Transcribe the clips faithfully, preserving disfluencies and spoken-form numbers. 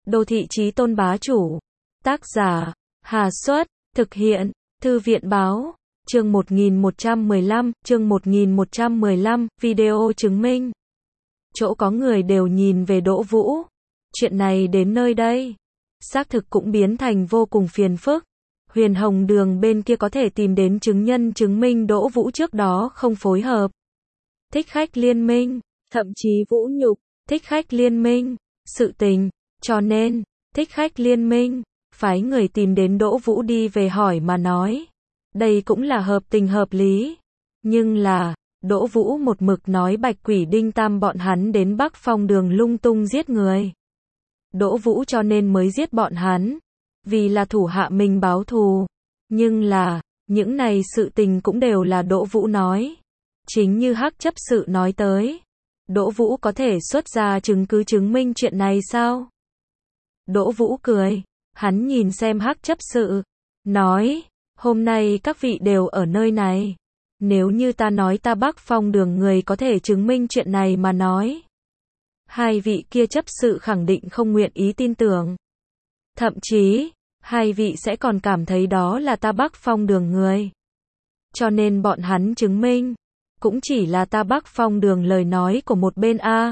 Đô thị chí tôn bá chủ. Tác giả, Hà Xuất, thực hiện, Thư viện Báo, chương một nghìn một trăm mười lăm, chương một nghìn một trăm mười lăm, video chứng minh. Chỗ có người đều nhìn về Đỗ Vũ. Chuyện này đến nơi đây, xác thực cũng biến thành vô cùng phiền phức. Huyền Hồng Đường bên kia có thể tìm đến chứng nhân chứng minh Đỗ Vũ trước đó không phối hợp. Thích khách liên minh, thậm chí vũ nhục, thích khách liên minh, sự tình, cho nên, thích khách liên minh, phái người tìm đến Đỗ Vũ đi về hỏi mà nói. Đây cũng là hợp tình hợp lý. Nhưng là, Đỗ Vũ một mực nói Bạch Quỷ Đinh Tam bọn hắn đến Bắc Phong Đường lung tung giết người. Đỗ Vũ cho nên mới giết bọn hắn, vì là thủ hạ mình báo thù. Nhưng là, những này sự tình cũng đều là Đỗ Vũ nói. Chính như Hắc chấp sự nói tới. Đỗ Vũ có thể xuất ra chứng cứ chứng minh chuyện này sao? Đỗ Vũ cười, hắn nhìn xem Hắc chấp sự, nói, hôm nay các vị đều ở nơi này. Nếu như ta nói ta Bắc Phong Đường người có thể chứng minh chuyện này mà nói. Hai vị kia chấp sự khẳng định không nguyện ý tin tưởng. Thậm chí, hai vị sẽ còn cảm thấy đó là ta Bắc Phong Đường người. Cho nên bọn hắn chứng minh, cũng chỉ là ta Bắc Phong Đường lời nói của một bên a.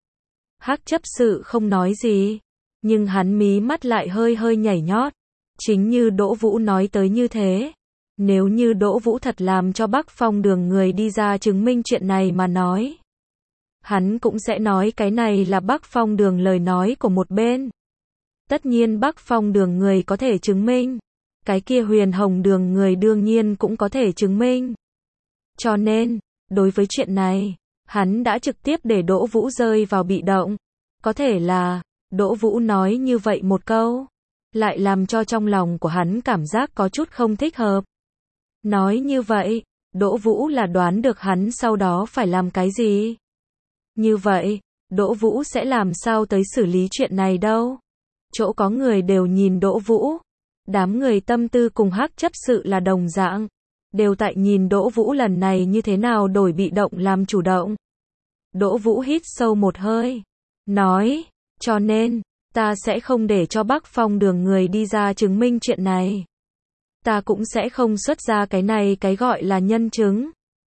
Hắc chấp sự không nói gì, nhưng hắn mí mắt lại hơi hơi nhảy nhót. Chính như Đỗ Vũ nói tới như thế. Nếu như Đỗ Vũ thật làm cho Bắc Phong Đường người đi ra chứng minh chuyện này mà nói. Hắn cũng sẽ nói cái này là Bắc Phong Đường lời nói của một bên. Tất nhiên Bắc Phong Đường người có thể chứng minh. Cái kia Huyền Hồng Đường người đương nhiên cũng có thể chứng minh. Cho nên, đối với chuyện này, hắn đã trực tiếp để Đỗ Vũ rơi vào bị động. Có thể là, Đỗ Vũ nói như vậy một câu, lại làm cho trong lòng của hắn cảm giác có chút không thích hợp. Nói như vậy, Đỗ Vũ là đoán được hắn sau đó phải làm cái gì. Như vậy, Đỗ Vũ sẽ làm sao tới xử lý chuyện này đâu. Chỗ có người đều nhìn Đỗ Vũ. Đám người tâm tư cùng Hắc chấp sự là đồng dạng. Đều tại nhìn Đỗ Vũ lần này như thế nào đổi bị động làm chủ động. Đỗ Vũ hít sâu một hơi. Nói, cho nên, ta sẽ không để cho Bắc Phong Đường người đi ra chứng minh chuyện này. Ta cũng sẽ không xuất ra cái này cái gọi là nhân chứng.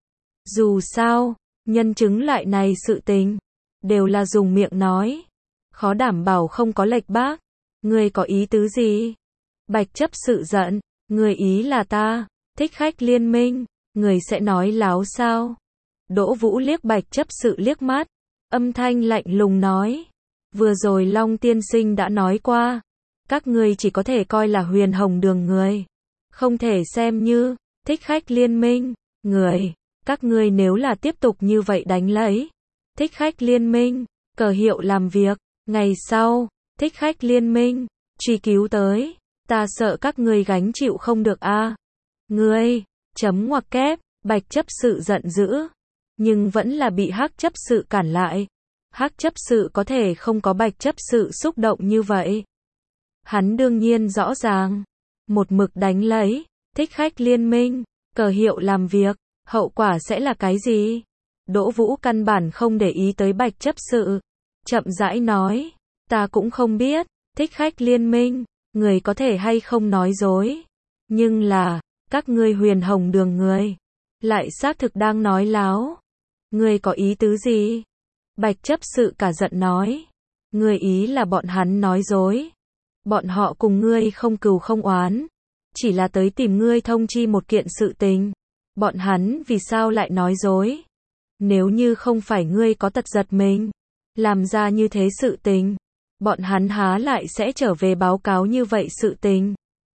Dù sao, nhân chứng lại này sự tình, đều là dùng miệng nói. Khó đảm bảo không có lệch bác. Người có ý tứ gì? Bạch chấp sự giận, người ý là ta, thích khách liên minh, người sẽ nói láo sao? Đỗ Vũ liếc Bạch chấp sự liếc mắt, âm thanh lạnh lùng nói. Vừa rồi Long tiên sinh đã nói qua, các ngươi chỉ có thể coi là Huyền Hồng Đường người. Không thể xem như, thích khách liên minh, người. Các ngươi nếu là tiếp tục như vậy đánh lấy. Thích khách liên minh, cờ hiệu làm việc, ngày sau, thích khách liên minh, truy cứu tới. Ta sợ các ngươi gánh chịu không được a. À. Ngươi, chấm ngoặc kép, Bạch chấp sự giận dữ. Nhưng vẫn là bị Hắc chấp sự cản lại. Hắc chấp sự có thể không có Bạch chấp sự xúc động như vậy. Hắn đương nhiên rõ ràng. Một mực đánh lấy, thích khách liên minh, cờ hiệu làm việc, hậu quả sẽ là cái gì? Đỗ Vũ căn bản không để ý tới Bạch chấp sự. Chậm rãi nói, ta cũng không biết, thích khách liên minh, người có thể hay không nói dối. Nhưng là, các ngươi Huyền Hồng Đường người, lại xác thực đang nói láo. Người có ý tứ gì? Bạch chấp sự cả giận nói. Người ý là bọn hắn nói dối. Bọn họ cùng ngươi không cừu không oán. Chỉ là tới tìm ngươi thông chi một kiện sự tình. Bọn hắn vì sao lại nói dối? Nếu như không phải ngươi có tật giật mình, làm ra như thế sự tình, bọn hắn há lại sẽ trở về báo cáo như vậy sự tình.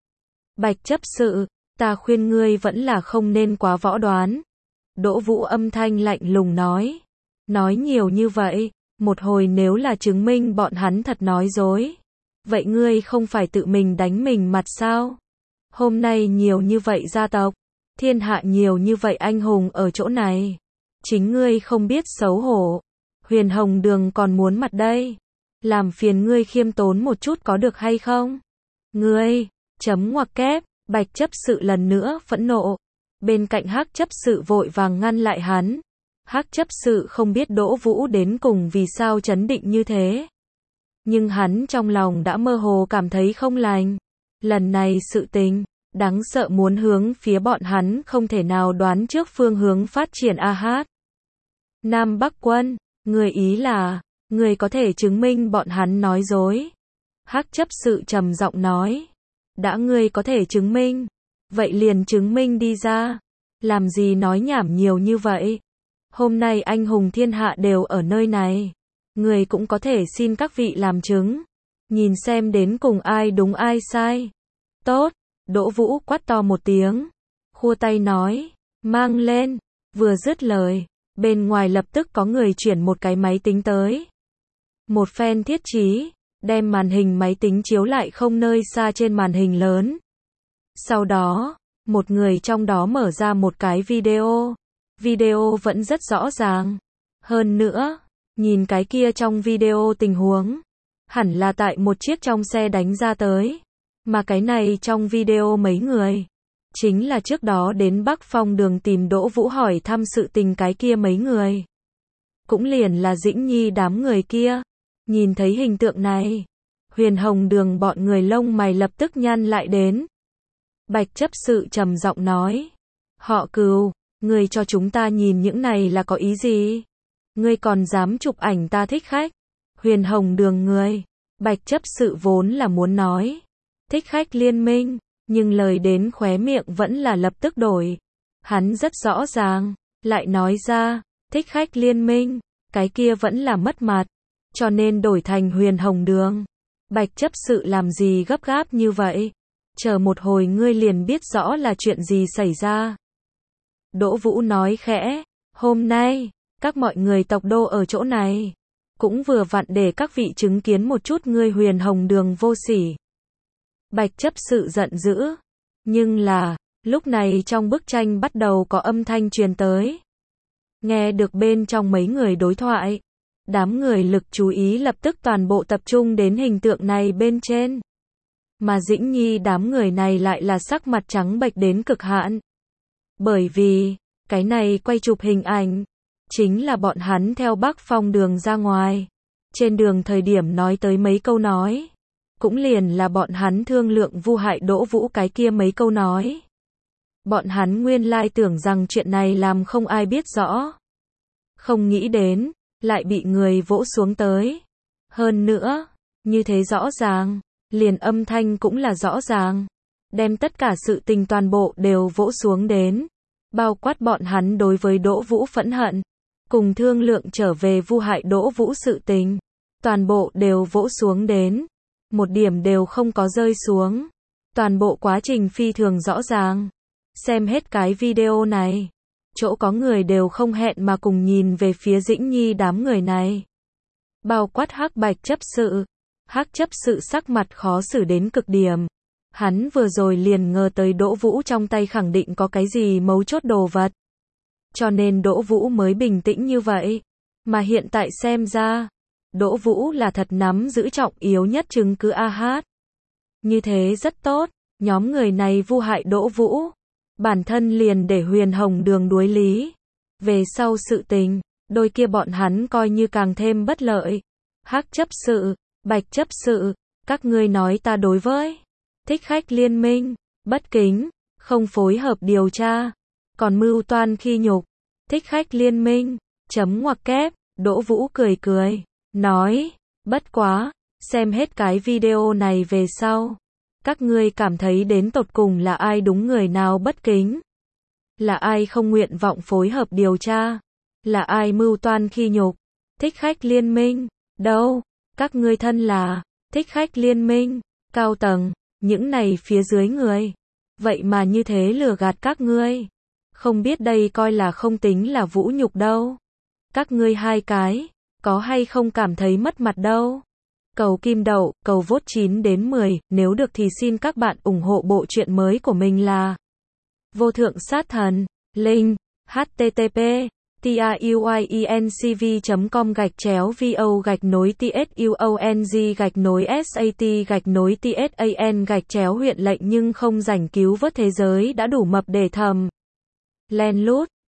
Bạch chấp sự, ta khuyên ngươi vẫn là không nên quá võ đoán. Đỗ Vũ âm thanh lạnh lùng nói. Nói nhiều như vậy, một hồi nếu là chứng minh bọn hắn thật nói dối. Vậy ngươi không phải tự mình đánh mình mặt sao? Hôm nay nhiều như vậy gia tộc, thiên hạ nhiều như vậy anh hùng ở chỗ này. Chính ngươi không biết xấu hổ. Huyền Hồng Đường còn muốn mặt đây. Làm phiền ngươi khiêm tốn một chút có được hay không? Ngươi, chấm ngoặc kép, Bạch chấp sự lần nữa phẫn nộ. Bên cạnh Hắc chấp sự vội vàng ngăn lại hắn. Hắc chấp sự không biết Đỗ Vũ đến cùng vì sao chấn định như thế. Nhưng hắn trong lòng đã mơ hồ cảm thấy không lành. Lần này sự tình đáng sợ muốn hướng phía bọn hắn không thể nào đoán trước phương hướng phát triển. A Hát. Nam Bắc Quân, người ý là, người có thể chứng minh bọn hắn nói dối. Hắc chấp sự trầm giọng nói. Đã ngươi có thể chứng minh, vậy liền chứng minh đi ra. Làm gì nói nhảm nhiều như vậy? Hôm nay anh hùng thiên hạ đều ở nơi này. Người cũng có thể xin các vị làm chứng. Nhìn xem đến cùng ai đúng ai sai. Tốt, Đỗ Vũ quát to một tiếng. Khua tay nói, mang lên. Vừa dứt lời, bên ngoài lập tức có người chuyển một cái máy tính tới. Một phen thiết trí, đem màn hình máy tính chiếu lại không nơi xa trên màn hình lớn. Sau đó, một người trong đó mở ra một cái video. Video vẫn rất rõ ràng. Hơn nữa, nhìn cái kia trong video tình huống, hẳn là tại một chiếc trong xe đánh ra tới. Mà cái này trong video mấy người, chính là trước đó đến Bắc Phong Đường tìm Đỗ Vũ hỏi thăm sự tình cái kia mấy người. Cũng liền là Dĩnh Nhi đám người kia. Nhìn thấy hình tượng này, Huyền Hồng Đường bọn người lông mày lập tức nhăn lại đến. Bạch chấp sự trầm giọng nói, họ Cừu, ngươi cho chúng ta nhìn những này là có ý gì? Ngươi còn dám chụp ảnh ta thích khách? Huyền Hồng Đường người, Bạch chấp sự vốn là muốn nói thích khách liên minh, nhưng lời đến khóe miệng vẫn là lập tức đổi. Hắn rất rõ ràng, lại nói ra, thích khách liên minh, cái kia vẫn là mất mặt, cho nên đổi thành Huyền Hồng Đường. Bạch chấp sự làm gì gấp gáp như vậy? Chờ một hồi ngươi liền biết rõ là chuyện gì xảy ra. Đỗ Vũ nói khẽ, hôm nay, các mọi người tộc đô ở chỗ này, cũng vừa vặn để các vị chứng kiến một chút ngươi Huyền Hồng Đường vô sỉ. Bạch chấp sự giận dữ, nhưng là, lúc này trong bức tranh bắt đầu có âm thanh truyền tới. Nghe được bên trong mấy người đối thoại, đám người lực chú ý lập tức toàn bộ tập trung đến hình tượng này bên trên. Mà Dĩnh Nhi đám người này lại là sắc mặt trắng bệch đến cực hạn. Bởi vì, cái này quay chụp hình ảnh, chính là bọn hắn theo Bắc Phong Đường ra ngoài. Trên đường thời điểm nói tới mấy câu nói, cũng liền là bọn hắn thương lượng vu hại Đỗ Vũ cái kia mấy câu nói. Bọn hắn nguyên lai tưởng rằng chuyện này làm không ai biết rõ. Không nghĩ đến, lại bị người vỗ xuống tới. Hơn nữa, như thế rõ ràng, liền âm thanh cũng là rõ ràng. Đem tất cả sự tình toàn bộ đều vỗ xuống đến. Bao quát bọn hắn đối với Đỗ Vũ phẫn hận. Cùng thương lượng trở về vu hại Đỗ Vũ sự tình. Toàn bộ đều vỗ xuống đến. Một điểm đều không có rơi xuống. Toàn bộ quá trình phi thường rõ ràng. Xem hết cái video này, chỗ có người đều không hẹn mà cùng nhìn về phía Dĩnh Nhi đám người này. Bao quát Hắc Bạch chấp sự. Hắc chấp sự sắc mặt khó xử đến cực điểm. Hắn vừa rồi liền ngờ tới Đỗ Vũ trong tay khẳng định có cái gì mấu chốt đồ vật. Cho nên Đỗ Vũ mới bình tĩnh như vậy. Mà hiện tại xem ra, Đỗ Vũ là thật nắm giữ trọng yếu nhất chứng cứ. A Hát. Như thế rất tốt, nhóm người này vu hại Đỗ Vũ. Bản thân liền để Huyền Hồng Đường đối lý. Về sau sự tình, đôi kia bọn hắn coi như càng thêm bất lợi. Hắc chấp sự, Bạch chấp sự, các ngươi nói ta đối với thích khách liên minh, bất kính, không phối hợp điều tra, còn mưu toan khi nhục. Thích khách liên minh, chấm ngoặc kép, Đỗ Vũ cười cười, nói, bất quá, xem hết cái video này về sau. Các ngươi cảm thấy đến tột cùng là ai đúng người nào bất kính? Là ai không nguyện vọng phối hợp điều tra? Là ai mưu toan khi nhục? Thích khách liên minh? Đâu? Các ngươi thân là thích khách liên minh, cao tầng, những này phía dưới người. Vậy mà như thế lừa gạt các ngươi. Không biết đây coi là không tính là vũ nhục đâu. Các ngươi hai cái, có hay không cảm thấy mất mặt đâu. Cầu kim đậu, cầu vote chín đến mười, nếu được thì xin các bạn ủng hộ bộ truyện mới của mình là Vô Thượng Sát Thần, link, http tiuyencv chấm com gạch chéo vo gạch nối tsuong gạch nối sat gạch nối tsan gạch chéo huyện lệnh nhưng không rảnh cứu vớt thế giới đã đủ mập để thầm. Len lút.